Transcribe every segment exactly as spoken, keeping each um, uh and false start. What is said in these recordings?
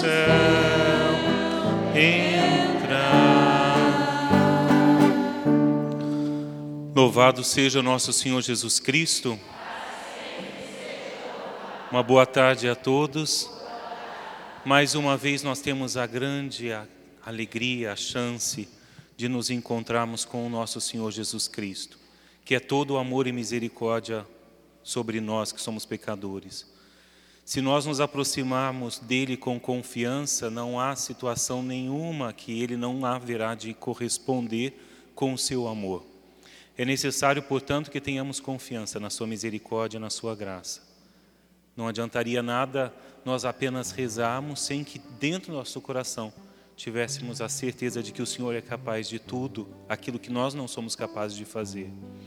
céu entrar. Louvado seja nosso Senhor Jesus Cristo. Uma boa tarde a todos. Mais uma vez nós temos a grande alegria, a chance de nos encontrarmos com o nosso Senhor Jesus Cristo, que é todo amor e misericórdia sobre nós que somos pecadores. Se nós nos aproximarmos dele com confiança, não há situação nenhuma que ele não haverá de corresponder com o seu amor. É necessário, portanto, que tenhamos confiança na sua misericórdia e na sua graça. Não adiantaria nada nós apenas rezarmos sem que dentro do nosso coração tivéssemos a certeza de que o Senhor é capaz de tudo, aquilo que nós não somos capazes de fazer.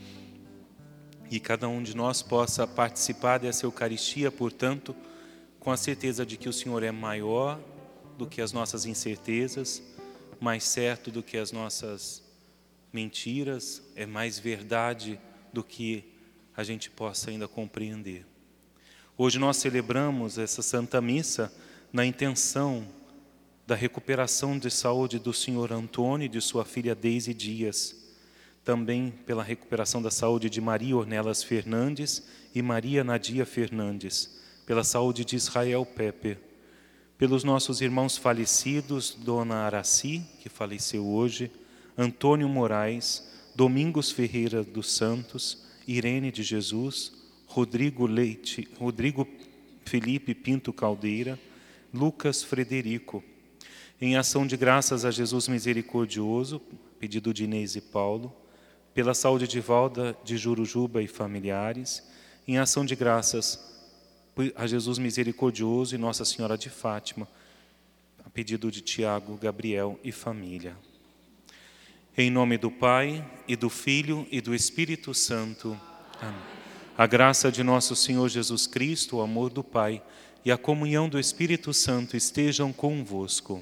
E cada um de nós possa participar dessa Eucaristia, portanto, com a certeza de que o Senhor é maior do que as nossas incertezas, mais certo do que as nossas mentiras, é mais verdade do que a gente possa ainda compreender. Hoje nós celebramos essa Santa Missa na intenção da recuperação de saúde do senhor Antônio e de sua filha Deise Dias, também pela recuperação da saúde de Maria Ornelas Fernandes e Maria Nadia Fernandes, pela saúde de Israel Pepe, pelos nossos irmãos falecidos, Dona Araci, que faleceu hoje, Antônio Moraes, Domingos Ferreira dos Santos, Irene de Jesus, Rodrigo Leite, Rodrigo Felipe Pinto Caldeira, Lucas Frederico. Em ação de graças a Jesus misericordioso, pedido de Inês e Paulo, pela saúde de Valda de Jurujuba e familiares, em ação de graças a Jesus misericordioso e Nossa Senhora de Fátima, a pedido de Tiago, Gabriel e família. Em nome do Pai, e do Filho, e do Espírito Santo. Amém. A graça de nosso Senhor Jesus Cristo, o amor do Pai e a comunhão do Espírito Santo estejam convosco.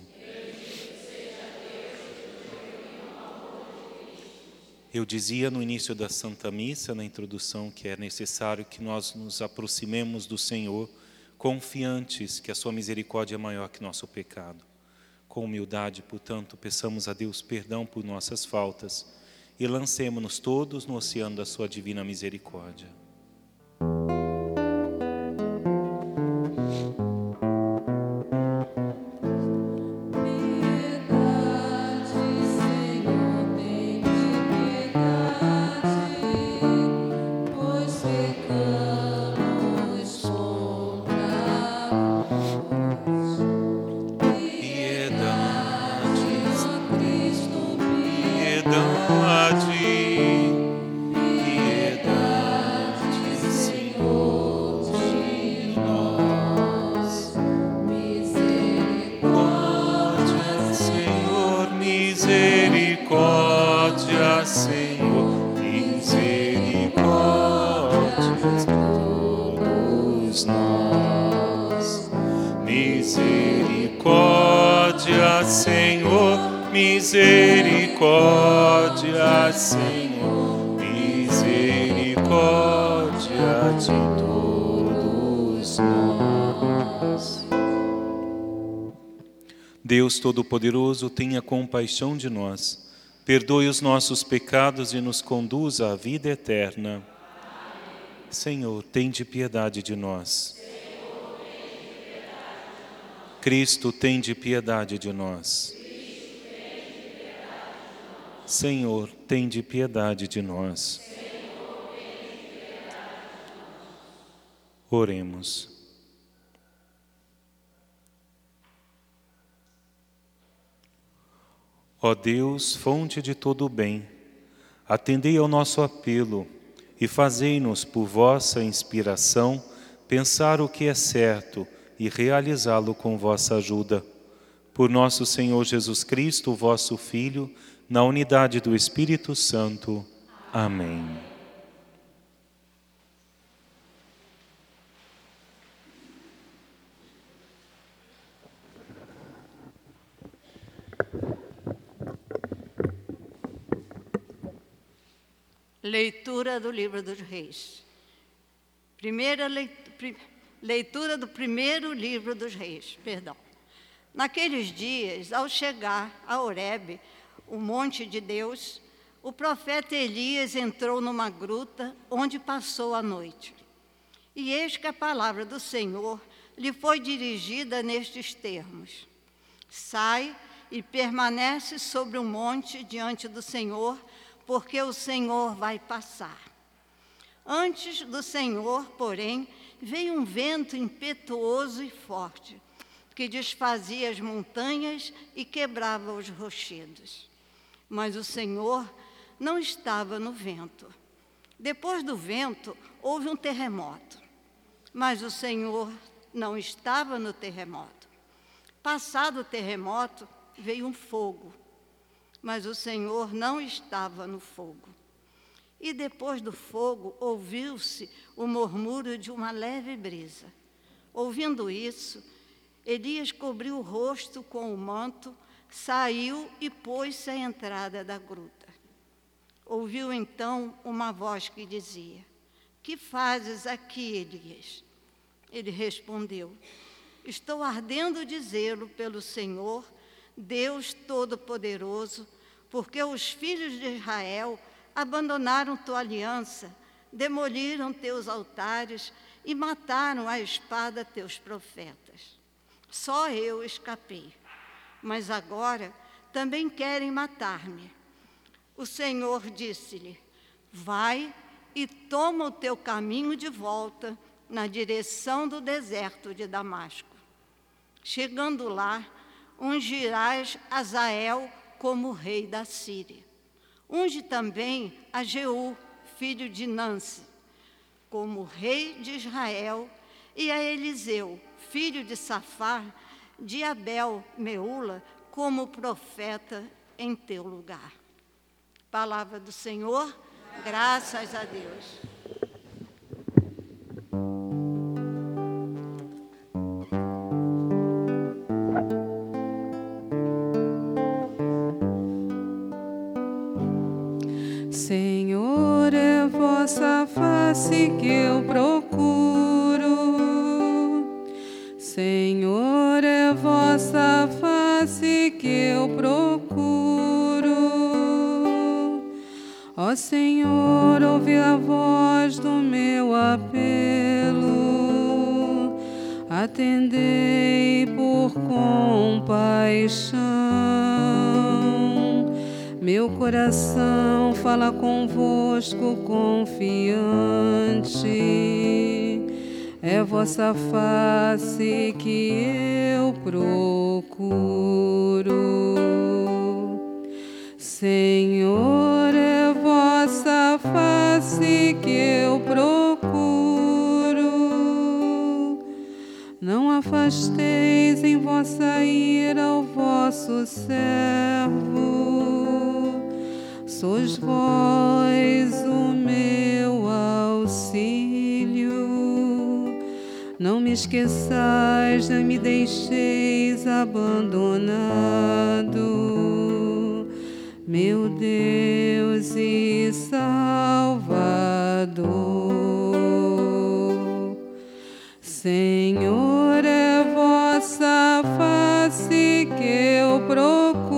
Eu dizia no início da Santa Missa, na introdução, que é necessário que nós nos aproximemos do Senhor confiantes que a sua misericórdia é maior que nosso pecado. Com humildade, portanto, peçamos a Deus perdão por nossas faltas e lancemo-nos todos no oceano da sua divina misericórdia. Misericórdia, Senhor, misericórdia, Senhor, misericórdia de todos nós. Deus Todo-Poderoso, tenha compaixão de nós, perdoe os nossos pecados e nos conduza à vida eterna. Senhor, tende piedade de nós. Cristo, tende piedade de nós. Senhor, tende piedade de nós. Oremos. Ó Deus, fonte de todo o bem, atendei ao nosso apelo e fazei-nos, por vossa inspiração, pensar o que é certo e realizá-lo com vossa ajuda. Por nosso Senhor Jesus Cristo, vosso Filho, na unidade do Espírito Santo. Amém. Leitura do Livro dos Reis. Primeira leitura, leitura do primeiro livro dos Reis, perdão. Naqueles dias, ao chegar a Horebe, o monte de Deus, o profeta Elias entrou numa gruta onde passou a noite. E eis que a palavra do Senhor lhe foi dirigida nestes termos: sai e permanece sobre o monte diante do Senhor, porque o Senhor vai passar. Antes do Senhor, porém, veio um vento impetuoso e forte, que desfazia as montanhas e quebrava os rochedos. Mas o Senhor não estava no vento. Depois do vento, houve um terremoto, mas o Senhor não estava no terremoto. Passado o terremoto, veio um fogo, mas o Senhor não estava no fogo. E depois do fogo, ouviu-se o murmúrio de uma leve brisa. Ouvindo isso, Elias cobriu o rosto com o manto, saiu e pôs-se à entrada da gruta. Ouviu então uma voz que dizia: que fazes aqui, Elias? Ele respondeu: estou ardendo de zelo pelo Senhor, Deus Todo-Poderoso, porque os filhos de Israel abandonaram tua aliança, demoliram teus altares e mataram à espada teus profetas. Só eu escapei, mas agora também querem matar-me. O Senhor disse-lhe: vai e toma o teu caminho de volta na direção do deserto de Damasco. Chegando lá, ungirás Azael como rei da Síria. Unge também a Jeú, filho de Nansi, como rei de Israel, e a Eliseu, filho de Safar, de Abel Meula, como profeta em teu lugar. Palavra do Senhor, graças a Deus. Senhor, é vossa face que eu procuro. Senhor, é vossa face que eu procuro. Ó Senhor, ouve a voz do meu apelo. Atendei por compaixão. Meu coração fala convosco confiante, é vossa face que eu procuro. Senhor, é vossa face que eu procuro. Não afasteis em vossa ira o vosso servo. Sois vós o meu auxílio. Não me esqueçais, não me deixeis abandonado, meu Deus e Salvador. Senhor, é vossa face que eu procuro.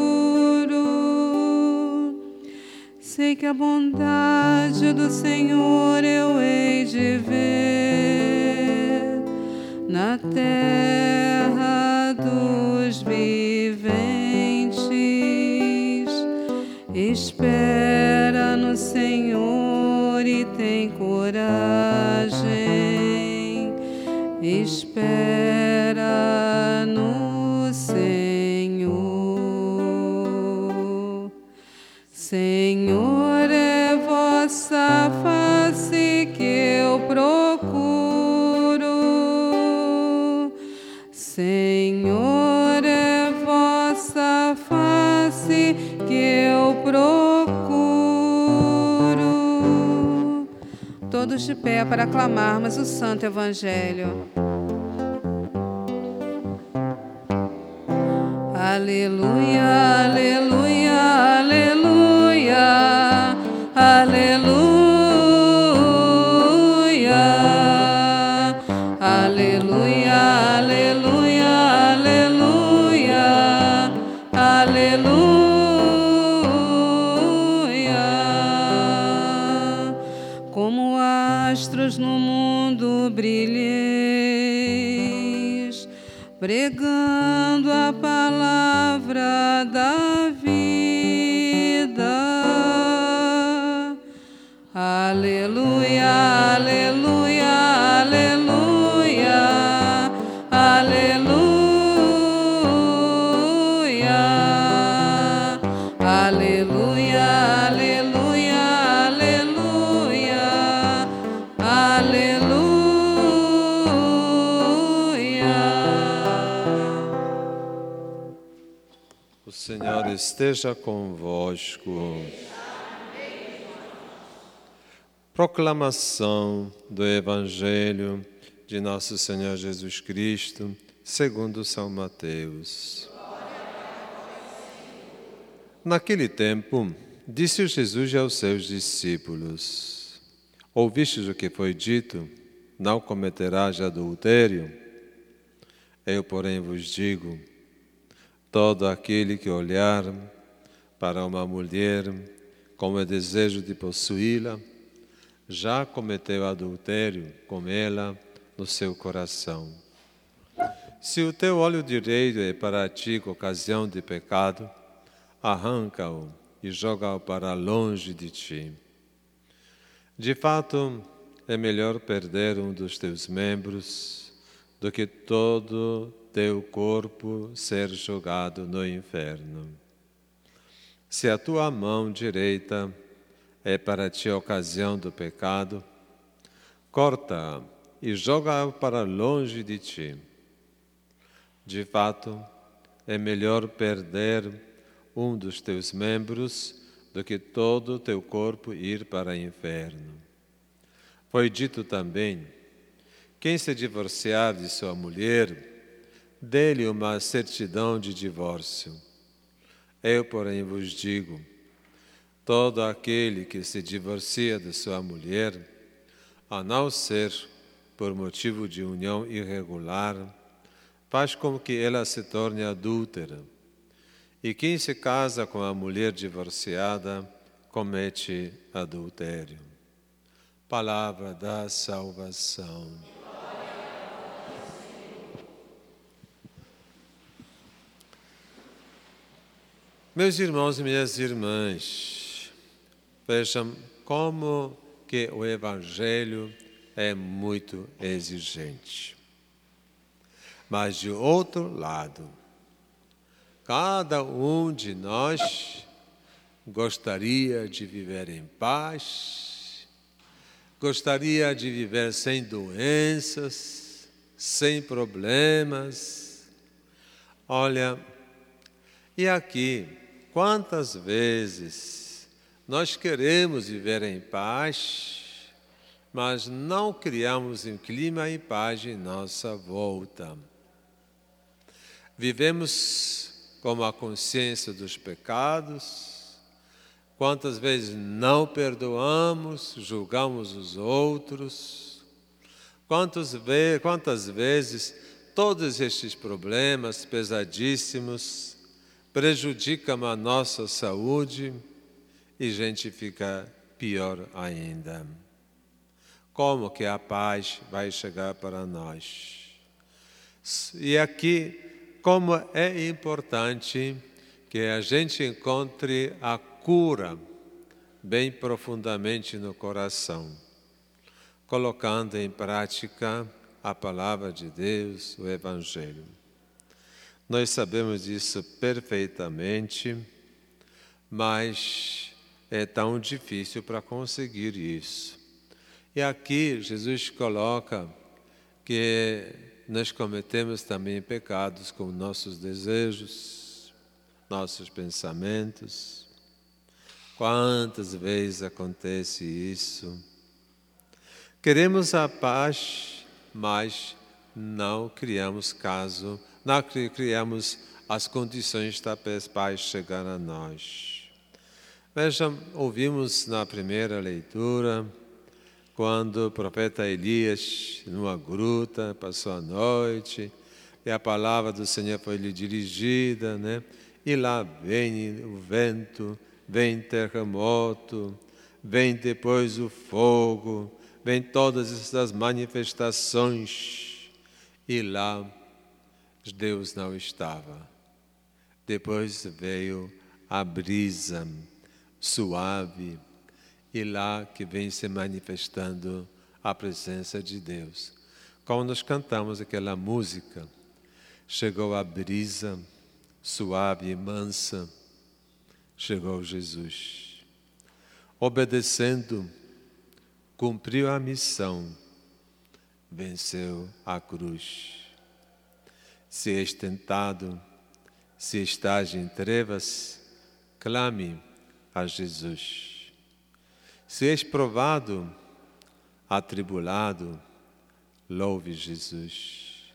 Sei que a bondade do Senhor eu hei de ver na terra dos viventes. Espera no Senhor e tem coragem. Espera no Senhor. Senhor, é vossa face que eu procuro. Senhor, é vossa face que eu procuro. Todos de pé para aclamarmos o Santo Evangelho. Aleluia, aleluia, aleluia, aleluia, aleluia, aleluia, aleluia. lhes, pregando a palavra da vida. Aleluia, aleluia, aleluia, aleluia, aleluia, aleluia, aleluia, aleluia. O Senhor esteja convosco. Proclamação do Evangelho de Nosso Senhor Jesus Cristo, segundo São Mateus. Naquele tempo, disse Jesus aos seus discípulos: Ouvistes o que foi dito, não cometerás adultério? Eu, porém, vos digo, todo aquele que olhar para uma mulher com o desejo de possuí-la, já cometeu adultério com ela no seu coração. Se o teu olho direito é para ti ocasião de pecado, arranca-o e joga-o para longe de ti. De fato, é melhor perder um dos teus membros do que todo teu corpo ser jogado no inferno. Se a tua mão direita é para ti a ocasião do pecado, corta-a e joga-a para longe de ti. De fato, é melhor perder um dos teus membros do que todo o teu corpo ir para o inferno. Foi dito também: quem se divorciar de sua mulher, dê-lhe uma certidão de divórcio. Eu, porém, vos digo, todo aquele que se divorcia de sua mulher, a não ser por motivo de união irregular, faz com que ela se torne adúltera. E quem se casa com a mulher divorciada, comete adultério. Palavra da salvação. Meus irmãos e minhas irmãs, vejam como que o Evangelho é muito exigente. Mas, de outro lado, cada um de nós gostaria de viver em paz, gostaria de viver sem doenças, sem problemas. Olha, e aqui, quantas vezes nós queremos viver em paz, mas não criamos um clima em paz em nossa volta. Vivemos com a consciência dos pecados, quantas vezes não perdoamos, julgamos os outros, quantas vezes, quantas vezes todos estes problemas pesadíssimos prejudicam a nossa saúde e a gente fica pior ainda. Como que a paz vai chegar para nós? E aqui, como é importante que a gente encontre a cura bem profundamente no coração, colocando em prática a palavra de Deus, o Evangelho. Nós sabemos disso perfeitamente, mas é tão difícil para conseguir isso. E aqui Jesus coloca que nós cometemos também pecados com nossos desejos, nossos pensamentos. Quantas vezes acontece isso? Queremos a paz, mas não criamos caso, não criamos as condições da paz chegar a nós. Vejam, ouvimos na primeira leitura, quando o profeta Elias, numa gruta, passou a noite, e a palavra do Senhor foi lhe dirigida, né? E lá vem o vento, vem terremoto, vem depois o fogo, vem todas essas manifestações. E lá Deus não estava. Depois veio a brisa suave, e lá que vem se manifestando a presença de Deus. Quando nós cantamos aquela música, chegou a brisa suave e mansa, chegou Jesus. Obedecendo, cumpriu a missão, venceu a cruz. Se és tentado, se estás em trevas, clame a Jesus. Se és provado, atribulado, louve Jesus.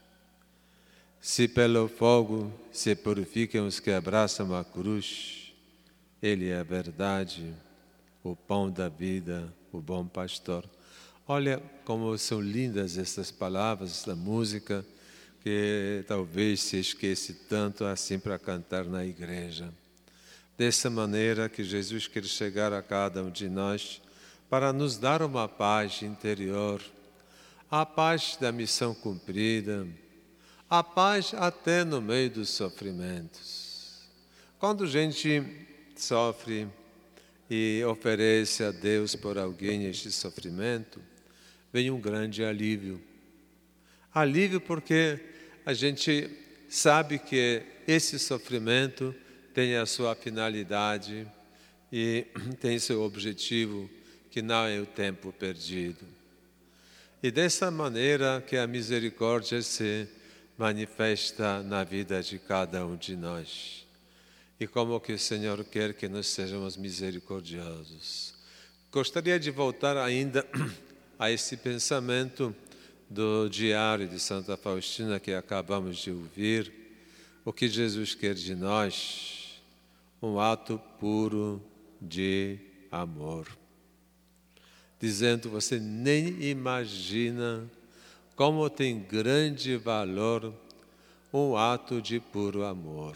Se pelo fogo se purificam os que abraçam a cruz, Ele é a verdade, o pão da vida, o bom pastor. Olha como são lindas essas palavras, essa música, que talvez se esquece tanto assim para cantar na igreja. Dessa maneira que Jesus quer chegar a cada um de nós para nos dar uma paz interior, a paz da missão cumprida, a paz até no meio dos sofrimentos. Quando a gente sofre e oferece a Deus por alguém este sofrimento, vem um grande alívio. Alívio porque a gente sabe que esse sofrimento tem a sua finalidade e tem seu objetivo, que não é o tempo perdido. E dessa maneira que a misericórdia se manifesta na vida de cada um de nós. E como que o Senhor quer que nós sejamos misericordiosos. Gostaria de voltar ainda a esse pensamento do diário de Santa Faustina que acabamos de ouvir. O que Jesus quer de nós? Um ato puro de amor. Dizendo, você nem imagina como tem grande valor um ato de puro amor.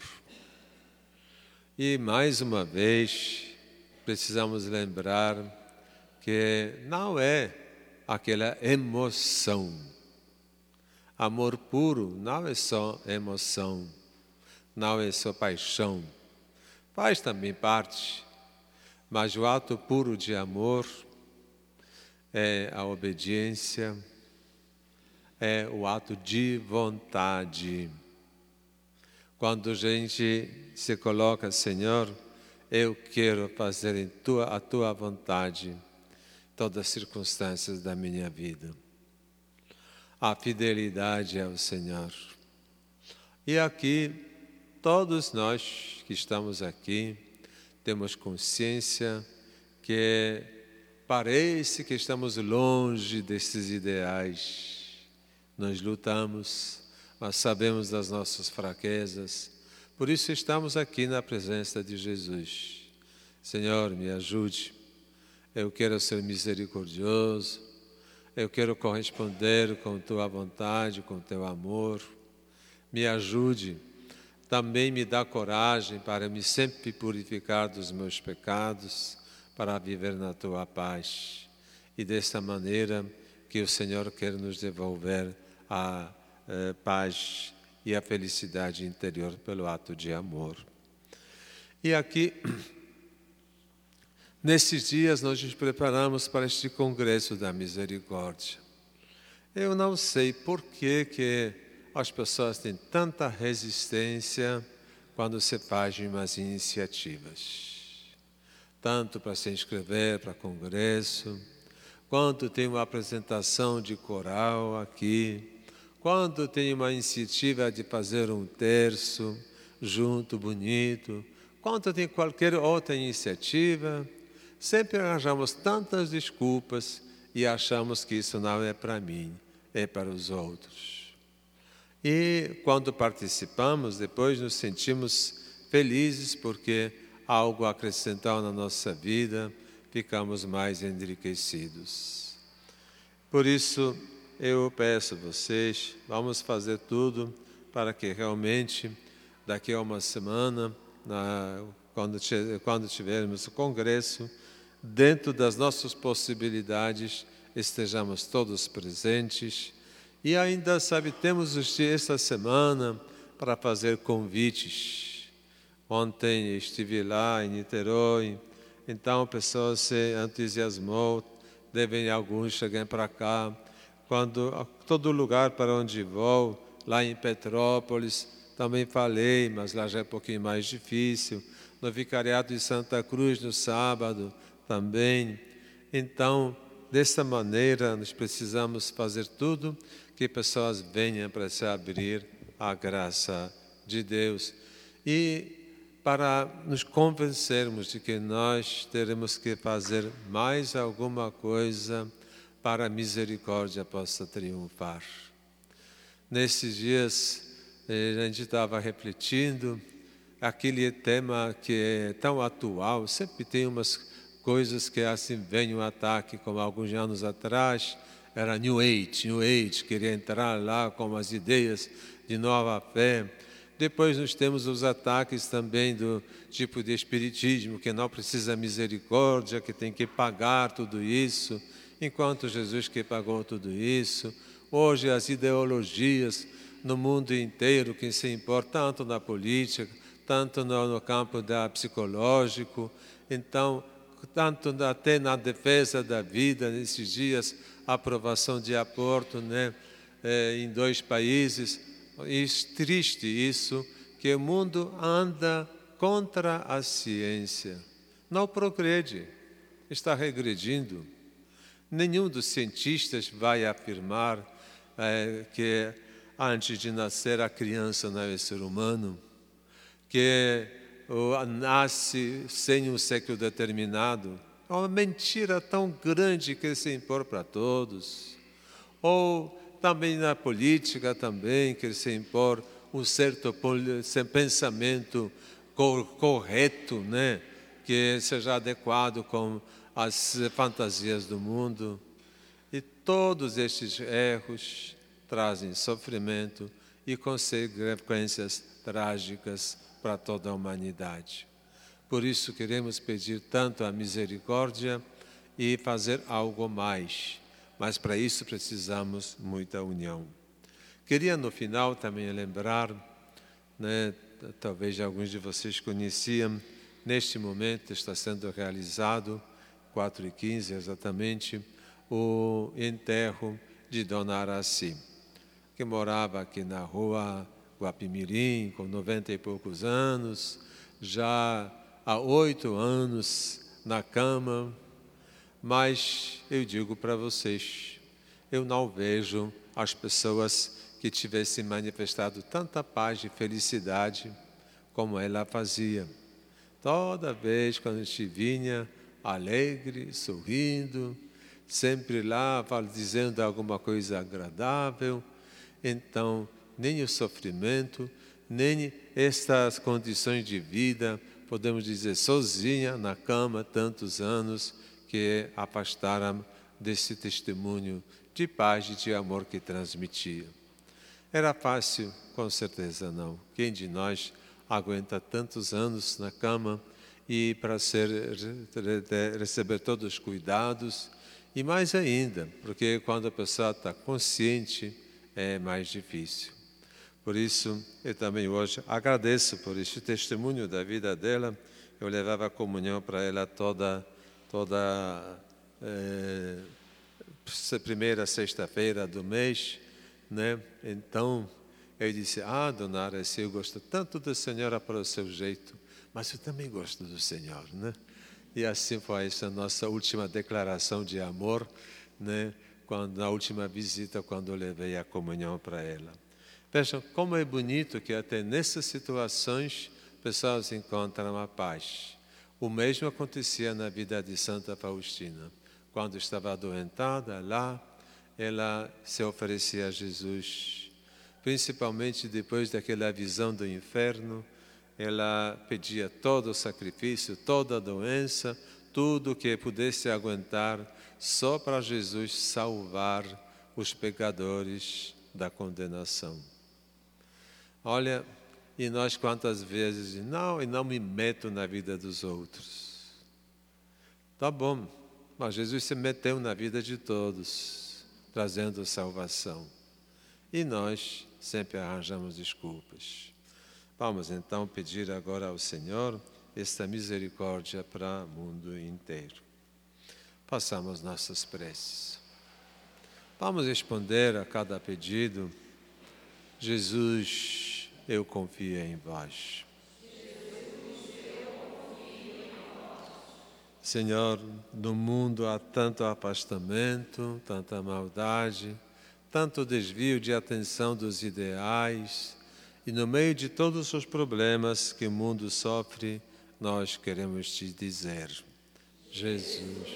E mais uma vez, precisamos lembrar que não é aquela emoção. Amor puro não é só emoção, não é só paixão. Faz também parte, mas o ato puro de amor é a obediência, é o ato de vontade. Quando a gente se coloca, Senhor, eu quero fazer em tua, a tua vontade todas as circunstâncias da minha vida. A fidelidade ao Senhor. E aqui, todos nós que estamos aqui, temos consciência que parece que estamos longe desses ideais. Nós lutamos, mas sabemos das nossas fraquezas. Por isso estamos aqui na presença de Jesus. Senhor, me ajude. Eu quero ser misericordioso. Eu quero corresponder com tua vontade, com teu amor. Me ajude. Também me dá coragem para me sempre purificar dos meus pecados, para viver na tua paz. E dessa maneira que o Senhor quer nos devolver a eh, paz e a felicidade interior pelo ato de amor. E aqui, nesses dias, nós nos preparamos para este Congresso da Misericórdia. Eu não sei por que, que as pessoas têm tanta resistência quando se fazem umas iniciativas. Tanto para se inscrever para congresso, quanto tem uma apresentação de coral aqui, quando tem uma iniciativa de fazer um terço junto, bonito, quanto tem qualquer outra iniciativa, sempre arranjamos tantas desculpas e achamos que isso não é para mim, é para os outros. E quando participamos, depois nos sentimos felizes porque algo acrescentou na nossa vida, ficamos mais enriquecidos. Por isso, eu peço a vocês, vamos fazer tudo para que realmente, daqui a uma semana, na, quando, quando tivermos o congresso, dentro das nossas possibilidades, estejamos todos presentes. E ainda, sabe, temos os dias esta semana para fazer convites. Ontem estive lá em Niterói, então a pessoa se entusiasmou, devem alguns chegar para cá. Quando todo lugar para onde vou, lá em Petrópolis, também falei, mas lá já é um pouquinho mais difícil. No Vicariato de Santa Cruz, no sábado, também. Então, dessa maneira, nós precisamos fazer tudo que pessoas venham para se abrir à graça de Deus. E para nos convencermos de que nós teremos que fazer mais alguma coisa para a misericórdia possa triunfar. Nesses dias, a gente estava refletindo, aquele tema que é tão atual, sempre tem umas coisas que assim vem um ataque, como alguns anos atrás, era New Age, New Age, queria entrar lá com as ideias de nova fé. Depois nós temos os ataques também do tipo de espiritismo, que não precisa misericórdia, que tem que pagar tudo isso, enquanto Jesus que pagou tudo isso. Hoje as ideologias no mundo inteiro, que se importa tanto na política, tanto no, no campo da psicológico, então, tanto até na defesa da vida, nesses dias, a aprovação de aborto, né, eh, em dois países. E triste isso, que o mundo anda contra a ciência. Não progrede, está regredindo. Nenhum dos cientistas vai afirmar é, que antes de nascer a criança não é ser humano, que oh, nasce sem um sexo determinado. É uma mentira tão grande que se impor para todos. Ou também na política também, quer se impor um certo pensamento correto, né? Que seja adequado com as fantasias do mundo. E todos estes erros trazem sofrimento e consequências trágicas para toda a humanidade. Por isso queremos pedir tanto a misericórdia e fazer algo mais. Mas para isso precisamos muita união. Queria no final também lembrar, né, talvez alguns de vocês conheciam, neste momento está sendo realizado, quatro e quinze exatamente, o enterro de Dona Araci, que morava aqui na rua Guapimirim, com noventa e poucos anos, já há oito anos na cama. Mas eu digo para vocês, eu não vejo as pessoas que tivessem manifestado tanta paz e felicidade como ela fazia. Toda vez quando a gente vinha, alegre, sorrindo, sempre lá dizendo alguma coisa agradável. Então, nem o sofrimento, nem estas condições de vida, podemos dizer, sozinha na cama tantos anos, que afastaram desse testemunho de paz e de amor que transmitia. Era fácil? Com certeza não. Quem de nós aguenta tantos anos na cama e para ser, receber todos os cuidados? E mais ainda, porque quando a pessoa está consciente, é mais difícil. Por isso, eu também hoje agradeço por este testemunho da vida dela. Eu levava a comunhão para ela toda toda é, primeira sexta-feira do mês, né? Então, eu disse, ah, Dona Araci, eu gosto tanto da senhora para o seu jeito, mas eu também gosto do Senhor, né? E assim foi essa nossa última declaração de amor, né? Quando, na última visita, quando eu levei a comunhão para ela. Vejam como é bonito que até nessas situações, pessoas encontram a paz. O mesmo acontecia na vida de Santa Faustina. Quando estava adoentada lá, ela se oferecia a Jesus. Principalmente depois daquela visão do inferno, ela pedia todo o sacrifício, toda a doença, tudo que pudesse aguentar, só para Jesus salvar os pecadores da condenação. Olha, e nós quantas vezes, não, e não me meto na vida dos outros. Tá bom, mas Jesus se meteu na vida de todos, trazendo salvação. E nós sempre arranjamos desculpas. Vamos então pedir agora ao Senhor esta misericórdia para o mundo inteiro. Façamos nossas preces. Vamos responder a cada pedido. Jesus, eu confio em vós. Senhor, no mundo há tanto afastamento, tanta maldade, tanto desvio de atenção dos ideais, e no meio de todos os problemas que o mundo sofre, nós queremos te dizer, Jesus,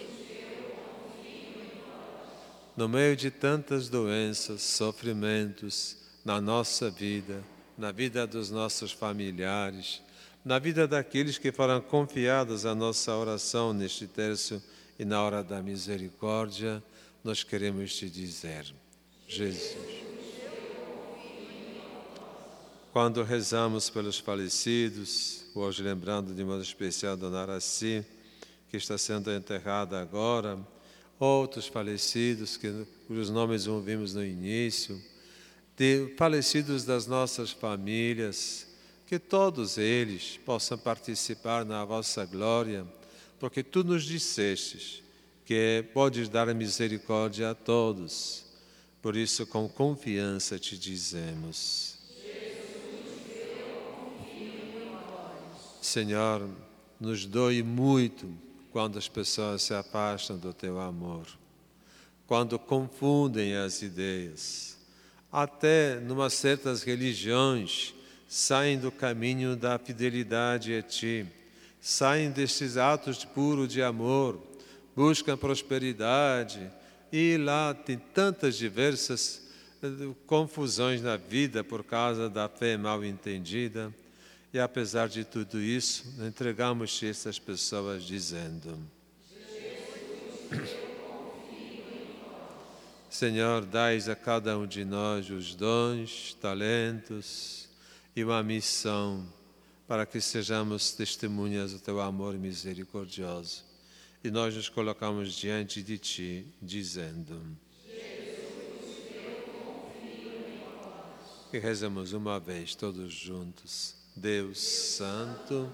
no meio de tantas doenças, sofrimentos na nossa vida, na vida dos nossos familiares, na vida daqueles que foram confiados à nossa oração neste terço e na hora da misericórdia, nós queremos te dizer, Jesus. Quando rezamos pelos falecidos, hoje lembrando de modo especial Dona Araci, que está sendo enterrada agora, outros falecidos, que, cujos nomes ouvimos no início, de falecidos das nossas famílias, que todos eles possam participar na vossa glória, porque tu nos dissestes que podes dar misericórdia a todos. Por isso, com confiança te dizemos. Senhor, nos doe muito quando as pessoas se afastam do teu amor, quando confundem as ideias, até numa certas religiões, saem do caminho da fidelidade a Ti, saem destes atos puros de amor, buscam prosperidade, e lá tem tantas diversas confusões na vida por causa da fé mal entendida. E apesar de tudo isso, entregamos-te essas pessoas dizendo, Senhor, dais a cada um de nós os dons, talentos, e uma missão para que sejamos testemunhas do teu amor misericordioso. E nós nos colocamos diante de ti, dizendo, Jesus, eu confio em vós. E rezamos uma vez, todos juntos. Deus Santo,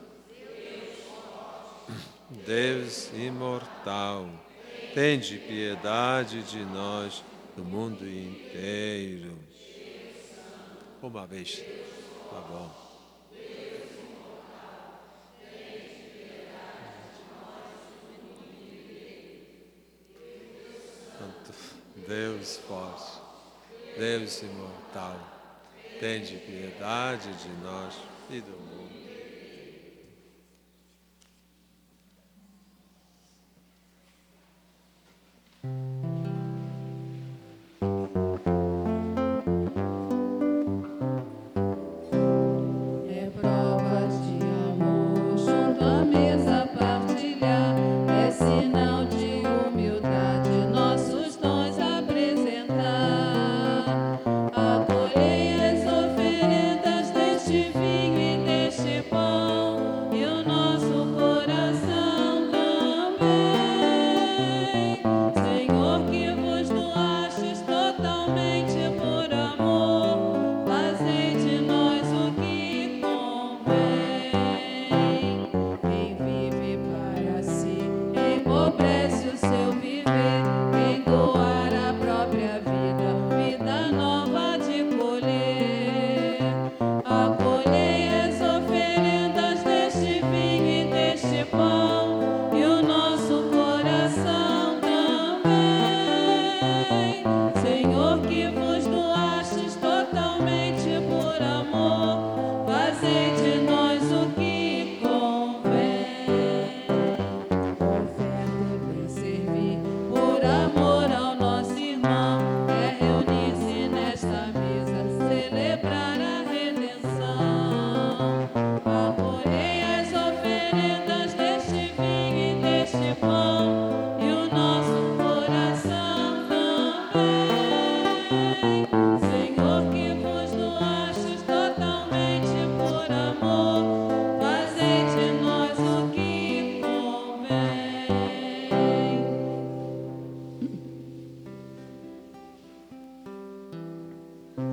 Deus imortal, tende piedade de nós, do mundo inteiro. Uma vez. Tá bom. Deus forte, Deus imortal, tende piedade de nós e do mundo. Acolhei as oferendas deste vinho e deste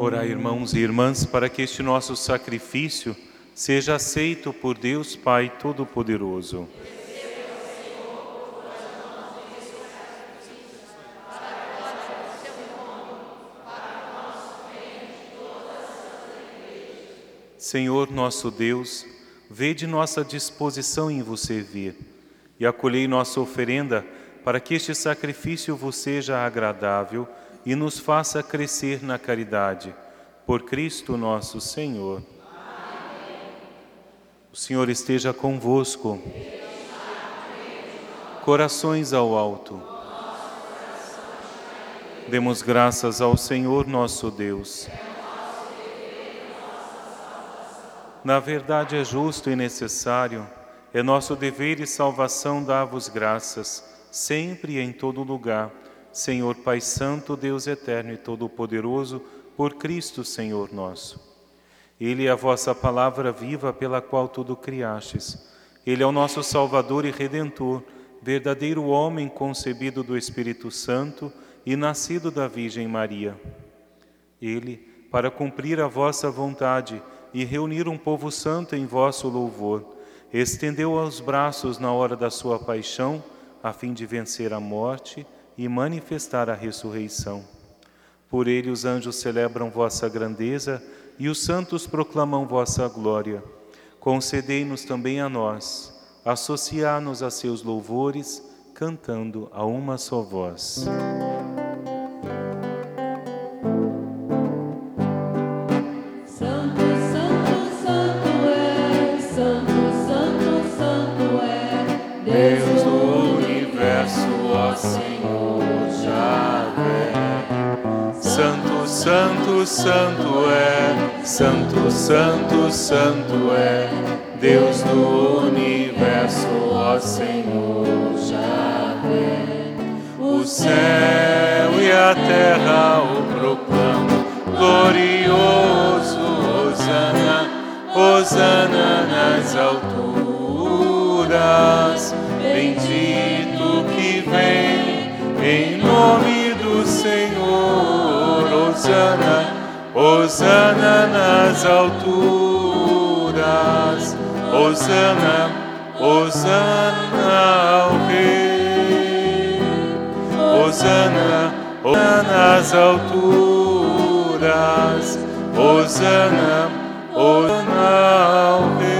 Orai, irmãos e irmãs, para que este nosso sacrifício seja aceito por Deus Pai Todo-Poderoso. Senhor nosso Deus, vede nossa disposição em vos servir e acolhei nossa oferenda para que este sacrifício vos seja agradável e nos faça crescer na caridade. Por Cristo nosso Senhor. Amém. O Senhor esteja convosco. Corações ao alto. Demos graças ao Senhor nosso Deus. Na verdade é justo e necessário, é nosso dever e salvação dar-vos graças, sempre e em todo lugar, Senhor Pai Santo, Deus eterno e todo-poderoso, por Cristo, Senhor nosso. Ele é a vossa palavra viva pela qual tudo criastes. Ele é o nosso Salvador e Redentor, verdadeiro homem concebido do Espírito Santo e nascido da Virgem Maria. Ele, para cumprir a vossa vontade e reunir um povo santo em vosso louvor, estendeu os braços na hora da sua paixão, a fim de vencer a morte e manifestar a ressurreição. Por ele os anjos celebram vossa grandeza e os santos proclamam vossa glória. Concedei-nos também a nós, associar-nos a seus louvores, cantando a uma só voz. Deus do universo, ó Senhor Javé. Santo, santo, santo é, santo, santo, santo é, Deus do universo, ó Senhor Javé. O céu e a terra o proclamam, glorioso, Hosana, Hosana nas alturas. Bendito que vem em nome do Senhor, Hosana, Hosana nas alturas, Hosana, Hosana ao Rei, Hosana, Hosana nas alturas, Hosana, Hosana ao Rei.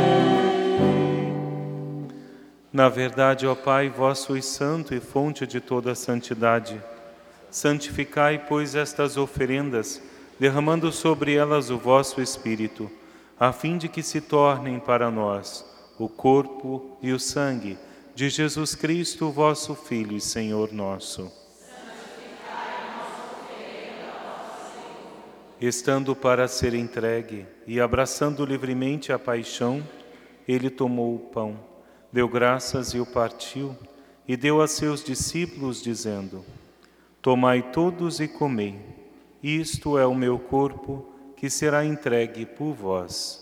Na verdade, ó Pai, vós sois santo e fonte de toda santidade. Santificai, pois, estas oferendas, derramando sobre elas o vosso Espírito, a fim de que se tornem para nós o corpo e o sangue de Jesus Cristo, vosso Filho e Senhor nosso. Santificai a nossa oferenda, ó Senhor. Estando para ser entregue e abraçando livremente a paixão, ele tomou o pão, deu graças e o partiu, e deu a seus discípulos, dizendo: Tomai todos e comei, isto é o meu corpo, que será entregue por vós.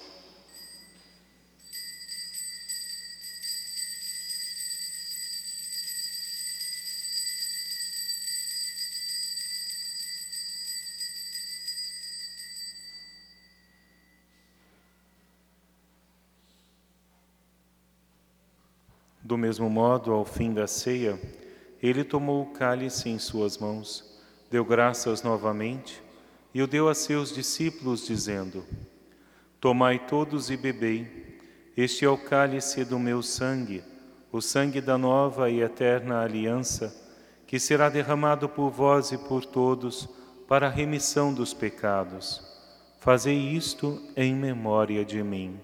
Do mesmo modo, ao fim da ceia, ele tomou o cálice em suas mãos, deu graças novamente e o deu a seus discípulos, dizendo: Tomai todos e bebei, este é o cálice do meu sangue, o sangue da nova e eterna aliança, que será derramado por vós e por todos para a remissão dos pecados. Fazei isto em memória de mim.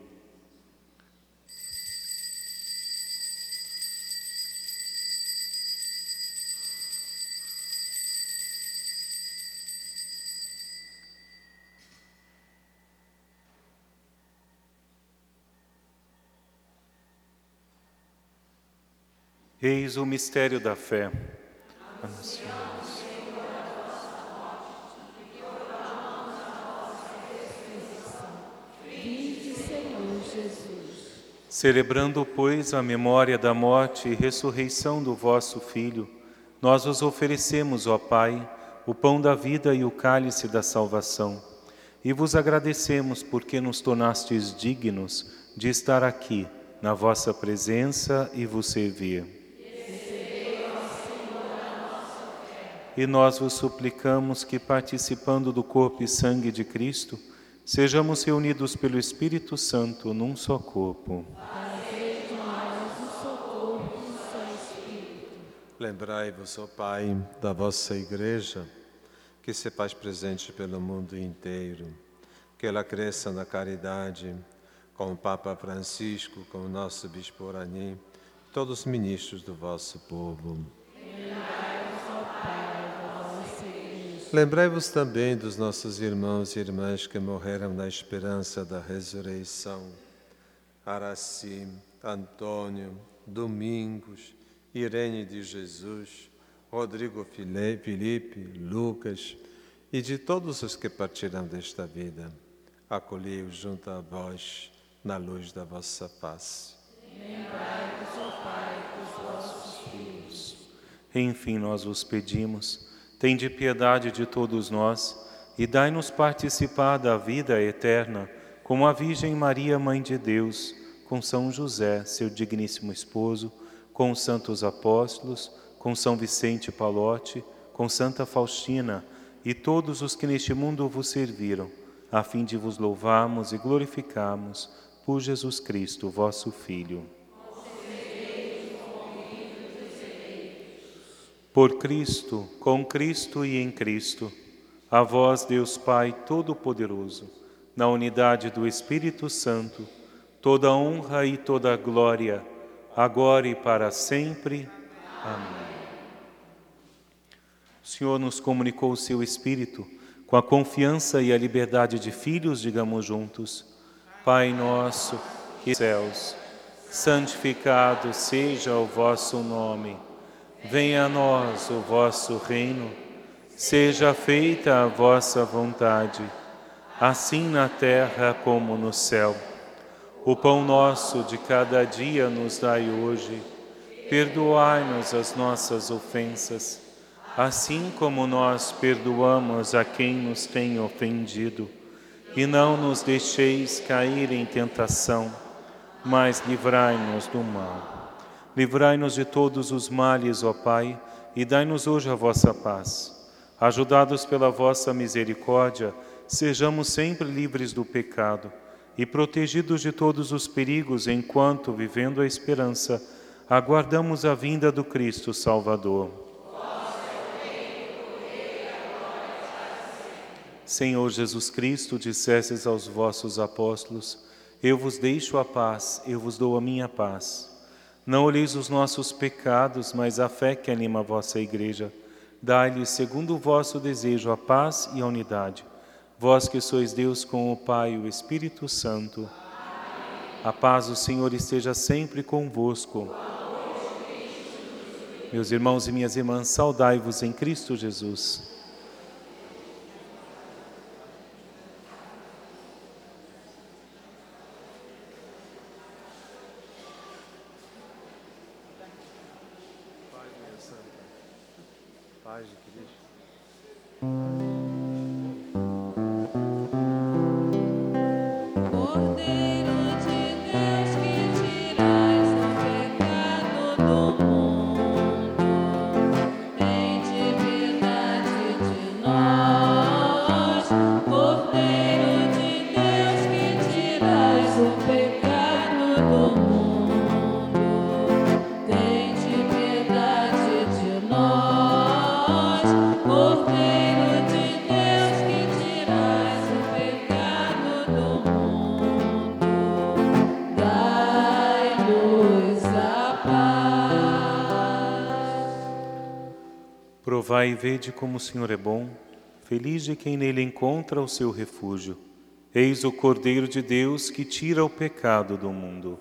Eis o mistério da fé. Anunciamos. Vinde, Senhor Jesus. Celebrando, pois, a memória da morte e ressurreição do vosso Filho, nós vos oferecemos, ó Pai, o pão da vida e o cálice da salvação. e vos agradecemos porque nos tornastes dignos de estar aqui, na vossa presença e vos servir. E nós vos suplicamos que, participando do corpo e sangue de Cristo, sejamos reunidos pelo Espírito Santo num só corpo. Lembrai-vos, ó Pai, da vossa Igreja, que se faz presente pelo mundo inteiro, que ela cresça na caridade, com o Papa Francisco, com o nosso Bispo Orani, todos os ministros do vosso povo. Lembrai-vos, ó Pai, da vossa Igreja. Lembrai-vos também dos nossos irmãos e irmãs que morreram na esperança da ressurreição. Araci, Antônio, Domingos, Irene de Jesus, Rodrigo Felipe, Lucas e de todos os que partiram desta vida. Acolhei-os junto a vós, na luz da vossa face. Lembrai-vos, ó Pai, dos vossos filhos. Enfim, nós vos pedimos, tende piedade de todos nós e dai-nos participar da vida eterna, como a Virgem Maria, Mãe de Deus, com São José, seu digníssimo esposo, com os santos apóstolos, com São Vicente Palote, com Santa Faustina e todos os que neste mundo vos serviram, a fim de vos louvarmos e glorificarmos por Jesus Cristo, vosso Filho. Por Cristo, com Cristo e em Cristo, a vós, Deus Pai Todo-Poderoso, na unidade do Espírito Santo, toda honra e toda glória, agora e para sempre. Amém. O Senhor nos comunicou o seu Espírito, com a confiança e a liberdade de filhos, digamos juntos: Pai nosso, que nos céus, santificado seja o vosso nome. Venha a nós o vosso reino. Seja feita a vossa vontade, assim na terra como no céu. O pão nosso de cada dia nos dai hoje. Perdoai-nos as nossas ofensas, assim como nós perdoamos a quem nos tem ofendido. E não nos deixeis cair em tentação, mas livrai-nos do mal. Livrai-nos de todos os males, ó Pai, e dai-nos hoje a vossa paz. Ajudados pela vossa misericórdia, sejamos sempre livres do pecado e protegidos de todos os perigos, enquanto, vivendo a esperança, aguardamos a vinda do Cristo Salvador. Senhor Jesus Cristo, dissestes aos vossos apóstolos: eu vos deixo a paz, eu vos dou a minha paz. Não olheis os nossos pecados, mas a fé que anima a vossa Igreja. Dai-lhes, segundo o vosso desejo, a paz e a unidade. Vós que sois Deus com o Pai e o Espírito Santo. A paz do Senhor esteja sempre convosco. Meus irmãos e minhas irmãs, saudai-vos em Cristo Jesus. Paz de Cristo. Cordeiro de Deus que tirais o pecado do mundo, tende piedade de nós. Cordeiro de Deus que tirais o pecado do mundo, tende piedade de nós. Cordeiro de Deus que tirais o pecado do mundo, dai-nos a paz. Provai e vede como o Senhor é bom, feliz de quem nele encontra o seu refúgio. Eis o Cordeiro de Deus que tira o pecado do mundo.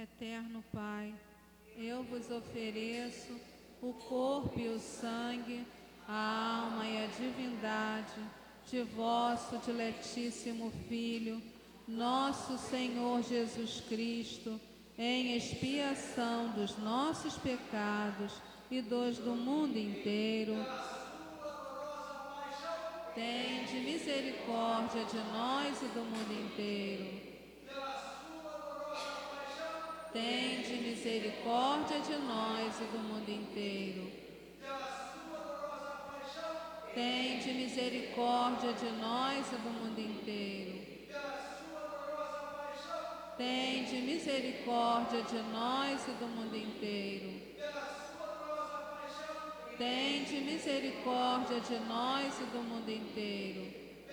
Eterno Pai, eu vos ofereço o corpo e o sangue, a alma e a divindade de vosso diletíssimo Filho, nosso Senhor Jesus Cristo, em expiação dos nossos pecados e dos do mundo inteiro. Tende misericórdia de nós e do mundo inteiro. Tende misericórdia de nós e do mundo inteiro. Tende misericórdia de nós e do mundo inteiro. Tende misericórdia de nós e do mundo inteiro. Tende misericórdia de nós e do mundo inteiro.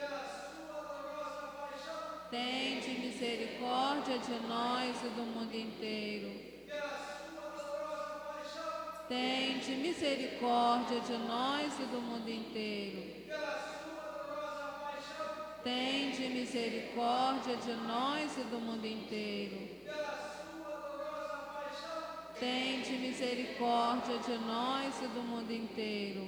Tende misericórdia de nós e do mundo inteiro. Tende misericórdia de nós e do mundo inteiro. Tende misericórdia de nós e do mundo inteiro. Tende misericórdia de nós e do mundo inteiro.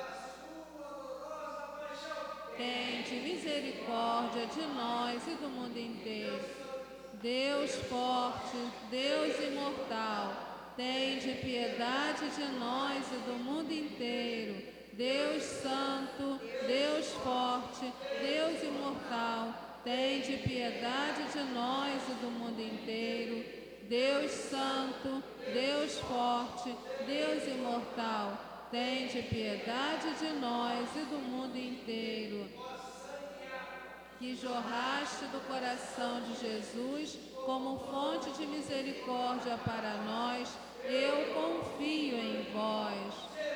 Tende misericórdia de nós e do mundo inteiro. Deus forte, Deus imortal, tende piedade de nós e do mundo inteiro. Deus santo, Deus forte, Deus imortal, tende piedade de nós e do mundo inteiro. Deus santo, Deus forte, Deus imortal, tende piedade de nós e do mundo inteiro. Que jorraste do coração de Jesus como fonte de misericórdia para nós, eu confio em vós.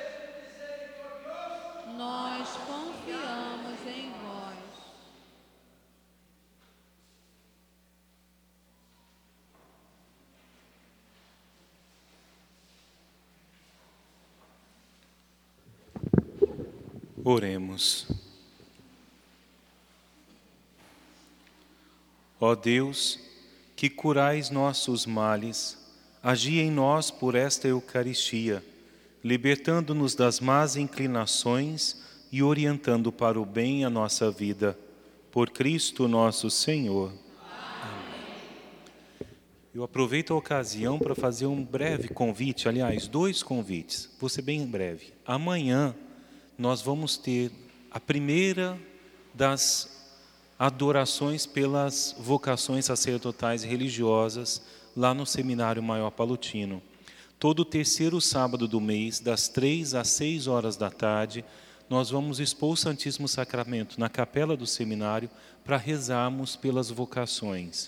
Nós confiamos em vós. Oremos. Ó Deus, que curais nossos males, agi em nós por esta Eucaristia, libertando-nos das más inclinações e orientando para o bem a nossa vida. Por Cristo nosso Senhor. Amém. Eu aproveito a ocasião para fazer um breve convite, aliás, dois convites. Vou ser bem breve. Amanhã nós vamos ter a primeira das adorações pelas vocações sacerdotais e religiosas lá no Seminário Maior Palutino. Todo o terceiro sábado do mês, das três às seis horas da tarde, nós vamos expor o Santíssimo Sacramento na capela do seminário para rezarmos pelas vocações.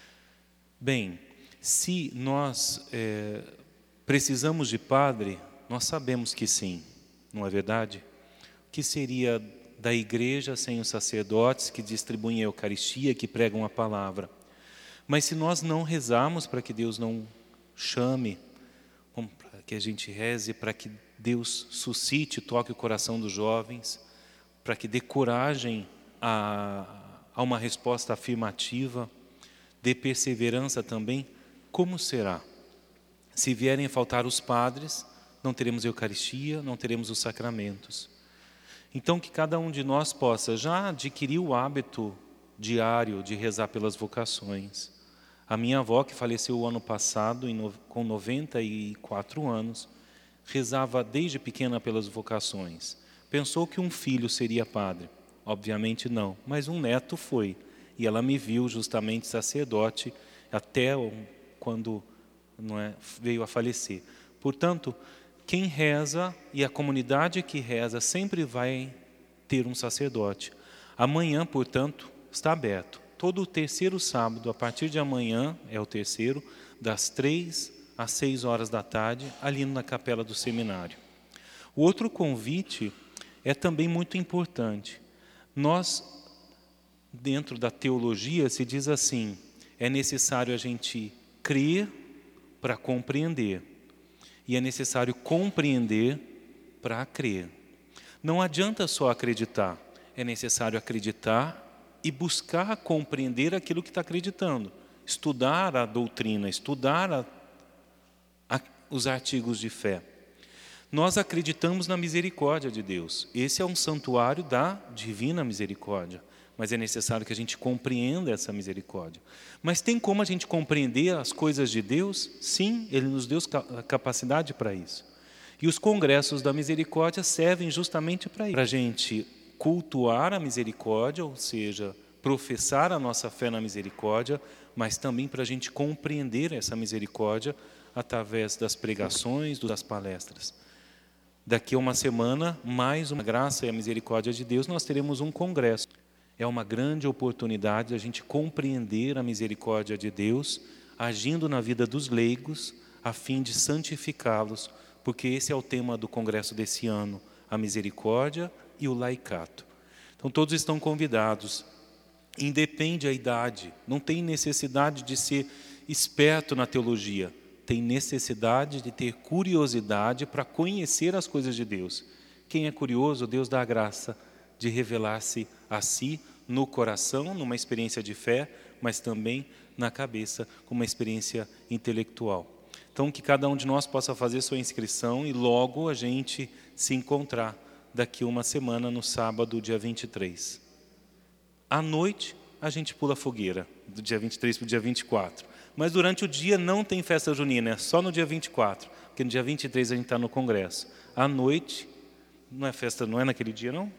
Bem, se nós é, precisamos de padre, nós sabemos que sim, não é verdade? O que seria da igreja sem os sacerdotes que distribuem a Eucaristia, que pregam a palavra? Mas se nós não rezarmos para que Deus não chame, para que a gente reze, para que Deus suscite, toque o coração dos jovens, para que dê coragem a, a uma resposta afirmativa, dê perseverança também, como será? Se vierem a faltar os padres, não teremos Eucaristia, não teremos os sacramentos. Então, que cada um de nós possa já adquirir o hábito diário de rezar pelas vocações. A minha avó, que faleceu o ano passado, com noventa e quatro anos, rezava desde pequena pelas vocações. Pensou que um filho seria padre. Obviamente não, mas um neto foi. E ela me viu justamente sacerdote até quando não é, veio a falecer. Portanto, quem reza e a comunidade que reza sempre vai ter um sacerdote. Amanhã, portanto, está aberto. Todo o terceiro sábado, a partir de amanhã, é o terceiro, das três às seis horas da tarde, ali na capela do seminário. O outro convite é também muito importante. Nós, dentro da teologia, se diz assim, é necessário a gente crer para compreender. E é necessário compreender para crer. Não adianta só acreditar, é necessário acreditar e buscar compreender aquilo que está acreditando. estudar a doutrina, estudar a, a, os artigos de fé. Nós acreditamos na misericórdia de Deus. Esse é um santuário da divina misericórdia. Mas é necessário que a gente compreenda essa misericórdia. Mas tem como a gente compreender as coisas de Deus? Sim, Ele nos deu a capacidade para isso. E os congressos da misericórdia servem justamente para isso. Para a gente cultuar a misericórdia, ou seja, professar a nossa fé na misericórdia, mas também para a gente compreender essa misericórdia através das pregações, das palestras. Daqui a uma semana, mais uma graça e a misericórdia de Deus, nós teremos um congresso. É uma grande oportunidade a gente compreender a misericórdia de Deus, agindo na vida dos leigos, a fim de santificá-los, porque esse é o tema do congresso desse ano, a misericórdia e o laicato. Então todos estão convidados, independe a idade, não tem necessidade de ser esperto na teologia, tem necessidade de ter curiosidade para conhecer as coisas de Deus. Quem é curioso, Deus dá a graça de revelar-se a si no coração, numa experiência de fé, mas também na cabeça, com uma experiência intelectual. Então, que cada um de nós possa fazer sua inscrição e logo a gente se encontrar daqui uma semana, no sábado, dia vinte e três. À noite, a gente pula a fogueira, do dia vinte e três para o dia vinte e quatro. Mas durante o dia não tem festa junina, é só no dia vinte e quatro, porque no dia vinte e três a gente está no congresso. À noite, não é festa, não é naquele dia, não?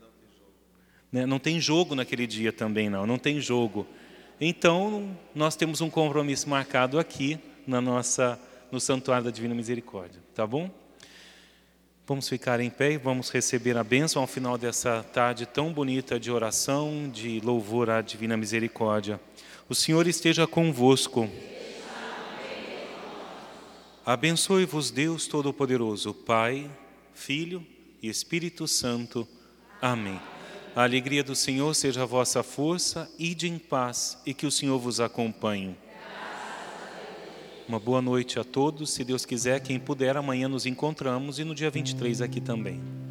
Não tem jogo naquele dia também, não. Não tem jogo. Então, nós temos um compromisso marcado aqui na nossa, no Santuário da Divina Misericórdia. Tá bom? Vamos ficar em pé e vamos receber a bênção ao final dessa tarde tão bonita de oração, de louvor à Divina Misericórdia. O Senhor esteja convosco. Abençoe-vos Deus Todo-Poderoso, Pai, Filho e Espírito Santo. Amém. A alegria do Senhor seja a vossa força, ide em paz e que o Senhor vos acompanhe. Uma boa noite a todos. Se Deus quiser, quem puder, amanhã nos encontramos e no dia vinte e três aqui também.